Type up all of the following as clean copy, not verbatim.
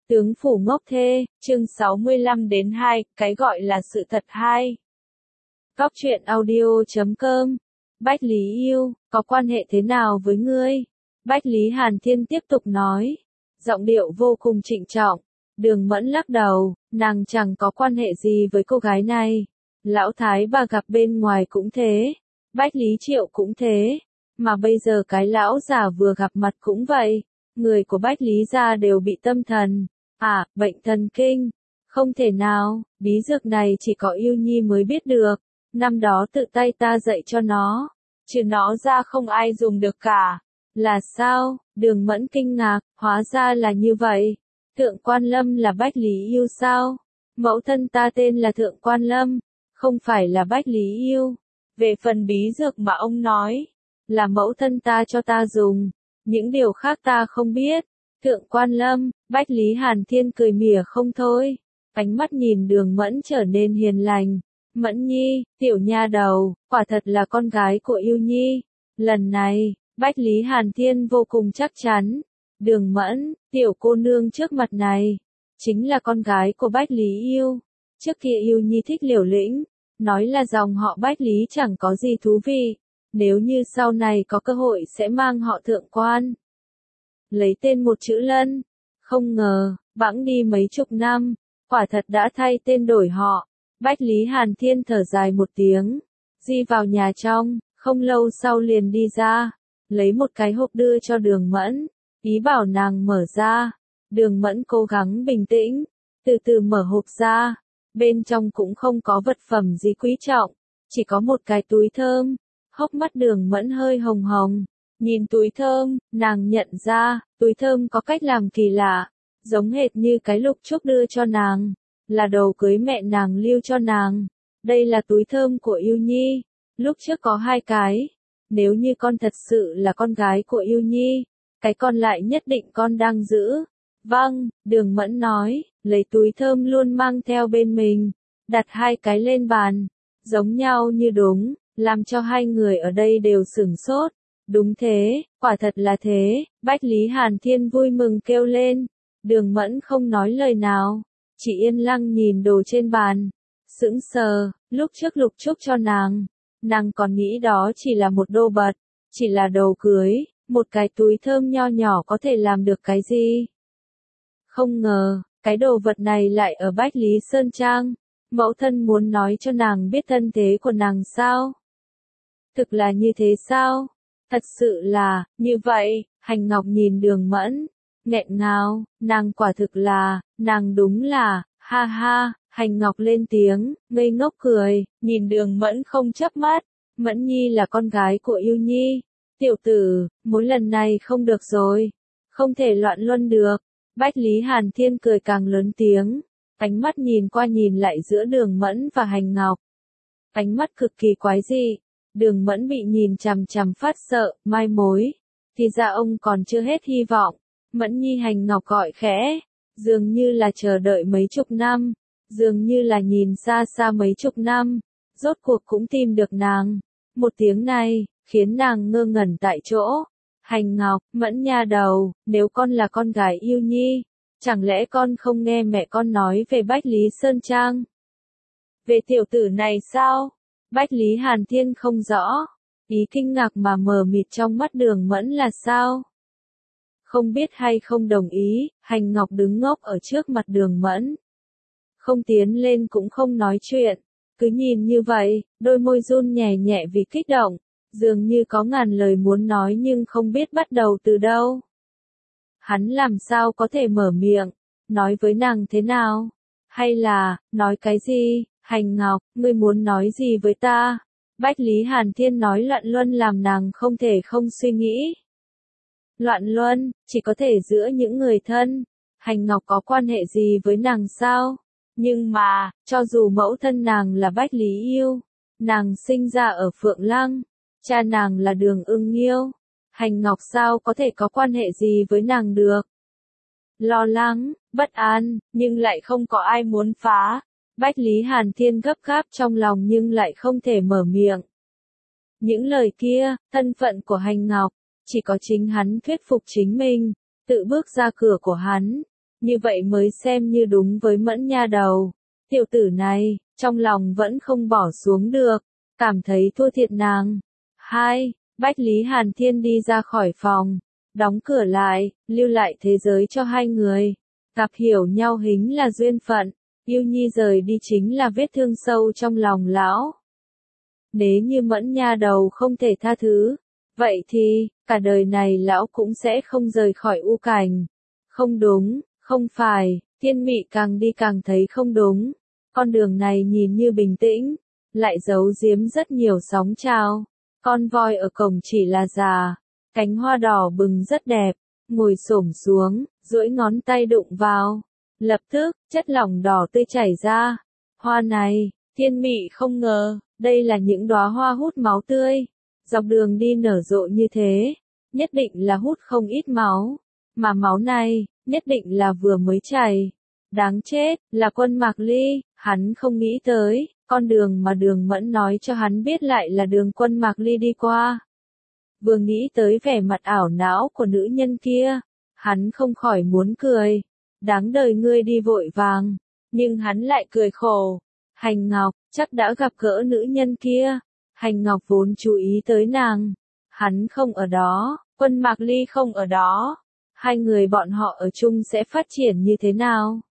Tướng phủ ngốc thê, chương 65 đến 2, cái gọi là sự thật 2. Góc truyện audio.com. Bách Lý yêu, có quan hệ thế nào với ngươi? Bách Lý Hàn Thiên tiếp tục nói. Giọng điệu vô cùng trịnh trọng. Đường Mẫn lắc đầu, nàng chẳng có quan hệ gì với cô gái này. Lão Thái bà gặp bên ngoài cũng thế. Bách Lý Triệu cũng thế. Mà bây giờ cái lão già vừa gặp mặt cũng vậy. Người của Bách Lý gia đều bị tâm thần. Bệnh thần kinh. Không thể nào, bí dược này chỉ có Yêu Nhi mới biết được. Năm đó tự tay ta dạy cho nó. Trừ nó ra không ai dùng được cả. Là sao? Đường Mẫn kinh ngạc, hóa ra là như vậy. Thượng Quan Lâm là Bách Lý yêu sao? Mẫu thân ta tên là Thượng Quan Lâm, không phải là Bách Lý yêu. Về phần bí dược mà ông nói, là mẫu thân ta cho ta dùng. Những điều khác ta không biết. Thượng Quan Lâm, Bách Lý Hàn Thiên cười mỉa không thôi. Ánh mắt nhìn Đường Mẫn trở nên hiền lành. Mẫn Nhi, tiểu nha đầu, quả thật là con gái của Yêu Nhi. Lần này, Bách Lý Hàn Thiên vô cùng chắc chắn. Đường Mẫn, tiểu cô nương trước mặt này, chính là con gái của Bách Lý Yêu. Trước kia Yêu Nhi thích Liều Lĩnh, nói là dòng họ Bách Lý chẳng có gì thú vị. Nếu như sau này có cơ hội sẽ mang họ Thượng Quan. Lấy tên một chữ Lân. Không ngờ, bẵng đi mấy chục năm, quả thật đã thay tên đổi họ. Bách Lý Hàn Thiên thở dài một tiếng, di vào nhà trong, không lâu sau liền đi ra, lấy một cái hộp đưa cho Đường Mẫn, ý bảo nàng mở ra. Đường Mẫn cố gắng bình tĩnh, từ từ mở hộp ra, bên trong cũng không có vật phẩm gì quý trọng, chỉ có một cái túi thơm. Hốc mắt Đường Mẫn hơi hồng hồng, nhìn túi thơm, nàng nhận ra, túi thơm có cách làm kỳ lạ, giống hệt như cái Lục Trúc đưa cho nàng, là đồ cưới mẹ nàng lưu cho nàng. Đây là túi thơm của Yêu Nhi, lúc trước có 2 cái, nếu như con thật sự là con gái của Yêu Nhi, cái còn lại nhất định con đang giữ. Vâng, Đường Mẫn nói, lấy túi thơm luôn mang theo bên mình, đặt 2 cái lên bàn, giống nhau như đúng, làm cho hai người ở đây đều sửng sốt. Đúng thế, quả thật là thế, Bách Lý Hàn Thiên vui mừng kêu lên. Đường Mẫn không nói lời nào, chỉ yên lặng nhìn đồ trên bàn. Sững sờ, lúc trước Lục Trúc cho nàng còn nghĩ đó chỉ là một đồ bật, chỉ là đồ cưới, một cái túi thơm nho nhỏ có thể làm được cái gì. Không ngờ, cái đồ vật này lại ở Bách Lý Sơn Trang. Mẫu thân muốn nói cho nàng biết thân thế của nàng sao? Thực là như thế sao? Thật sự là, như vậy. Hành Ngọc nhìn Đường Mẫn, nghẹn ngào, nàng quả thực là, nàng đúng là, ha ha. Hành Ngọc lên tiếng, ngây ngốc cười, nhìn Đường Mẫn không chớp mắt. Mẫn Nhi là con gái của Yêu Nhi. Tiểu tử, mỗi lần này không được rồi, không thể loạn luân được. Bách Lý Hàn Thiên cười càng lớn tiếng, ánh mắt nhìn qua nhìn lại giữa Đường Mẫn và Hành Ngọc. Ánh mắt cực kỳ quái dị. Đường Mẫn bị nhìn chằm chằm phát sợ, mai mối. Thì ra ông còn chưa hết hy vọng. Mẫn Nhi. Hành Ngọc gọi khẽ, dường như là chờ đợi mấy chục năm, dường như là nhìn xa xa mấy chục năm, rốt cuộc cũng tìm được nàng. Một tiếng này, khiến nàng ngơ ngẩn tại chỗ. Hành Ngọc, Mẫn nha đầu, nếu con là con gái Yêu Nhi, chẳng lẽ con không nghe mẹ con nói về Bách Lý Sơn Trang? Về tiểu tử này sao? Bách Lý Hàn Thiên không rõ, ý kinh ngạc mà mờ mịt trong mắt Đường Mẫn là sao? Không biết hay không đồng ý, Hành Ngọc đứng ngốc ở trước mặt Đường Mẫn. Không tiến lên cũng không nói chuyện, cứ nhìn như vậy, đôi môi run nhẹ nhẹ vì kích động, dường như có ngàn lời muốn nói nhưng không biết bắt đầu từ đâu. Hắn làm sao có thể mở miệng, nói với nàng thế nào? Hay là, nói cái gì? Hành Ngọc, ngươi muốn nói gì với ta? Bách Lý Hàn Thiên nói loạn luân làm nàng không thể không suy nghĩ. Loạn luân, chỉ có thể giữa những người thân. Hành Ngọc có quan hệ gì với nàng sao? Nhưng mà, cho dù mẫu thân nàng là Bách Lý Yêu, nàng sinh ra ở Phượng Lăng, cha nàng là Đường Ưng Nghiêu, Hành Ngọc sao có thể có quan hệ gì với nàng được? Lo lắng, bất an, nhưng lại không có ai muốn phá. Bách Lý Hàn Thiên gấp gáp trong lòng nhưng lại không thể mở miệng. Những lời kia, thân phận của Hành Ngọc, chỉ có chính hắn thuyết phục chính mình, tự bước ra cửa của hắn. như vậy mới xem như đúng với Mẫn nha đầu. Tiểu tử này, trong lòng vẫn không bỏ xuống được, cảm thấy thua thiệt nàng. 2. Bách Lý Hàn Thiên đi ra khỏi phòng, đóng cửa lại, lưu lại thế giới cho hai người. Gặp hiểu nhau hính là duyên phận, yêu nhi rời đi chính là vết thương sâu trong lòng lão. Nếu như Mẫn nha đầu không thể tha thứ, vậy thì, cả đời này lão cũng sẽ không rời khỏi U Cảnh. Không đúng, không phải, Thiên Mị càng đi càng thấy không đúng. Con đường này nhìn như bình tĩnh, lại giấu giếm rất nhiều sóng trào. Con voi ở cổng chỉ là già, cánh hoa đỏ bừng rất đẹp, ngồi xổm xuống, duỗi ngón tay đụng vào. Lập tức, chất lỏng đỏ tươi chảy ra. Hoa này, Thiên Mị không ngờ, đây là những đóa hoa hút máu tươi. Dọc đường đi nở rộ như thế, nhất định là hút không ít máu. Mà máu này, nhất định là vừa mới chảy. Đáng chết, là Quân Mạc Ly, hắn không nghĩ tới, con đường mà Đường Mẫn nói cho hắn biết lại là đường Quân Mạc Ly đi qua. Vừa nghĩ tới vẻ mặt ảo não của nữ nhân kia, hắn không khỏi muốn cười. Đáng đời ngươi đi vội vàng, nhưng hắn lại cười khổ. Hành Ngọc, chắc đã gặp gỡ nữ nhân kia. Hành Ngọc vốn chú ý tới nàng. Hắn không ở đó, Quân Mạc Ly không ở đó. Hai người bọn họ ở chung sẽ phát triển như thế nào?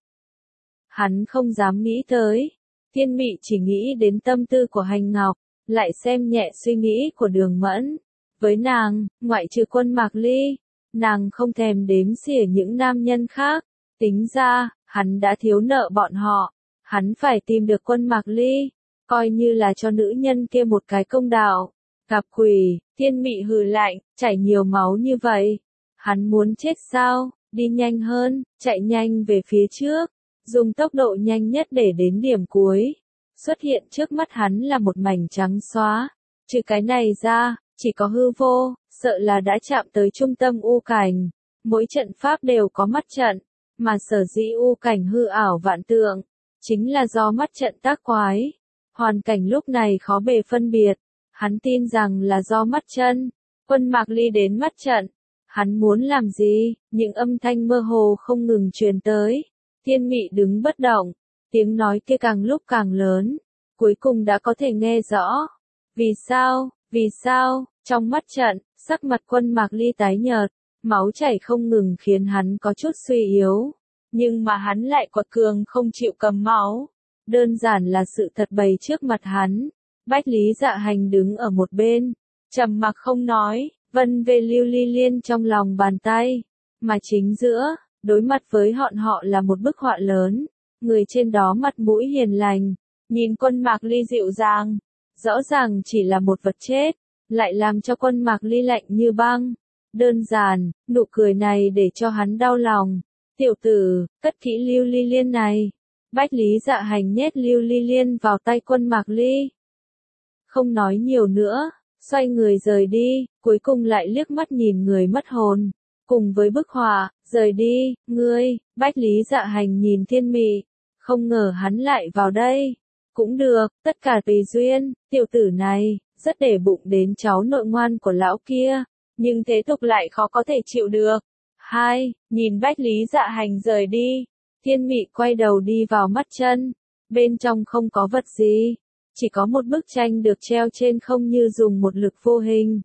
Hắn không dám nghĩ tới. Thiên Mị chỉ nghĩ đến tâm tư của Hành Ngọc, lại xem nhẹ suy nghĩ của Đường Mẫn. Với nàng, ngoại trừ Quân Mạc Ly, nàng không thèm đếm xỉa những nam nhân khác. Tính ra, hắn đã thiếu nợ bọn họ. Hắn phải tìm được Quân Mạc Ly, coi như là cho nữ nhân kia một cái công đạo. Gặp quỷ, Thiên Mị hừ lạnh, chảy nhiều máu như vậy. Hắn muốn chết sao? Đi nhanh hơn, chạy nhanh về phía trước, dùng tốc độ nhanh nhất để đến điểm cuối. Xuất hiện trước mắt hắn là một mảnh trắng xóa. Trừ cái này ra, chỉ có hư vô, sợ là đã chạm tới trung tâm U Cảnh. Mỗi trận pháp đều có mắt trận, mà sở dĩ U Cảnh hư ảo vạn tượng, chính là do mắt trận tác quái. Hoàn cảnh lúc này khó bề phân biệt, hắn tin rằng là do mắt chân. Quân Mạc Ly đến mắt trận, hắn muốn làm gì? Những âm thanh mơ hồ không ngừng truyền tới. Thiên Mị đứng bất động, tiếng nói kia càng lúc càng lớn, cuối cùng đã có thể nghe rõ. Vì sao? Vì sao? Trong mắt trận, sắc mặt Quân Mạc Ly tái nhợt, máu chảy không ngừng khiến hắn có chút suy yếu. Nhưng mà hắn lại quật cường không chịu cầm máu. Đơn giản là sự thật bày trước mặt hắn. Bách Lý Dạ Hành đứng ở một bên, trầm mặc không nói, vân về lưu ly liên trong lòng bàn tay. Mà chính giữa, đối mặt với họ là một bức họa lớn. Người trên đó mặt mũi hiền lành, nhìn Quân Mạc Ly dịu dàng. Rõ ràng chỉ là một vật chết, lại làm cho Quân Mạc Ly lạnh như băng. Đơn giản, nụ cười này để cho hắn đau lòng. Tiểu tử, cất kỹ lưu ly liên này. Bách Lý Dạ Hành nhét lưu ly liên vào tay Quân Mạc Ly. Không nói nhiều nữa, xoay người rời đi, cuối cùng lại liếc mắt nhìn người mất hồn. Cùng với bức họa, rời đi, ngươi, Bách Lý Dạ Hành nhìn Thiên Mị. Không ngờ hắn lại vào đây. Cũng được, tất cả tùy duyên, tiểu tử này, rất để bụng đến cháu nội ngoan của lão kia. Nhưng thế tục lại khó có thể chịu được. 2. Nhìn Bách Lý Dạ Hành rời đi, Thiên Mị quay đầu đi vào mắt chân. Bên trong không có vật gì, chỉ có một bức tranh được treo trên không như dùng một lực vô hình.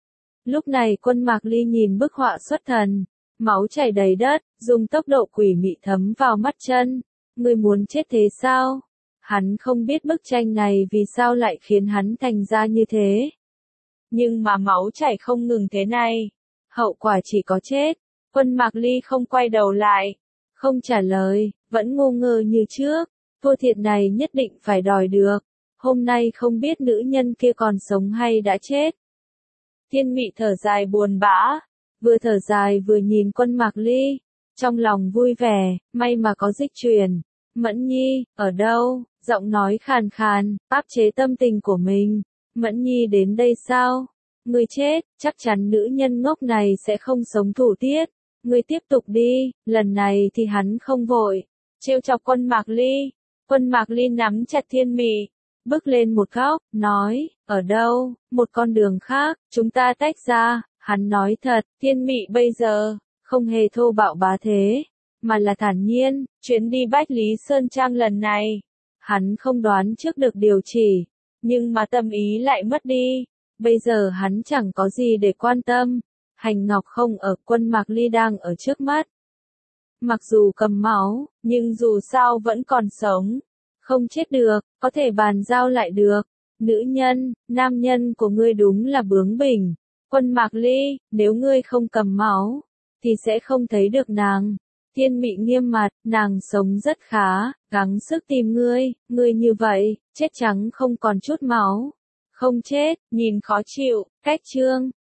Lúc này Quân Mạc Ly nhìn bức họa xuất thần, máu chảy đầy đất, dùng tốc độ quỷ mị thấm vào mắt chân. Ngươi muốn chết thế sao? Hắn không biết bức tranh này vì sao lại khiến hắn thành ra như thế. Nhưng mà máu chảy không ngừng thế này, hậu quả chỉ có chết. Quân Mạc Ly không quay đầu lại, không trả lời, vẫn ngu ngơ như trước. Thua thiệt này nhất định phải đòi được. Hôm nay không biết nữ nhân kia còn sống hay đã chết. Thiên Mị thở dài buồn bã, vừa thở dài vừa nhìn Quân Mạc Ly, trong lòng vui vẻ, may mà có dịch truyền. Mẫn Nhi, ở đâu? Giọng nói khàn khàn, áp chế tâm tình của mình. Mẫn Nhi đến đây sao? Ngươi chết, chắc chắn nữ nhân ngốc này sẽ không sống thủ tiết. Ngươi tiếp tục đi, lần này thì hắn không vội. Trêu chọc Quân Mạc Ly. Quân Mạc Ly nắm chặt Thiên Mị, bước lên một góc, nói, ở đâu? Một con đường khác, chúng ta tách ra. Hắn nói thật, Thiên Mị bây giờ, không hề thô bạo bá thế. mà là thản nhiên. Chuyến đi Bách Lý Sơn Trang lần này, hắn không đoán trước được điều chỉ, nhưng mà tâm ý lại mất đi. Bây giờ hắn chẳng có gì để quan tâm. Hành Ngọc không ở, Quân Mạc Ly đang ở trước mắt. Mặc dù cầm máu, nhưng dù sao vẫn còn sống. Không chết được, có thể bàn giao lại được. Nữ nhân, nam nhân của ngươi đúng là bướng bỉnh. Quân Mạc Ly, nếu ngươi không cầm máu, thì sẽ không thấy được nàng. Thiên Mị nghiêm mặt, nàng sống rất khá, gắng sức tìm ngươi như vậy, chết trắng không còn chút máu. Không chết, nhìn khó chịu, cách chương.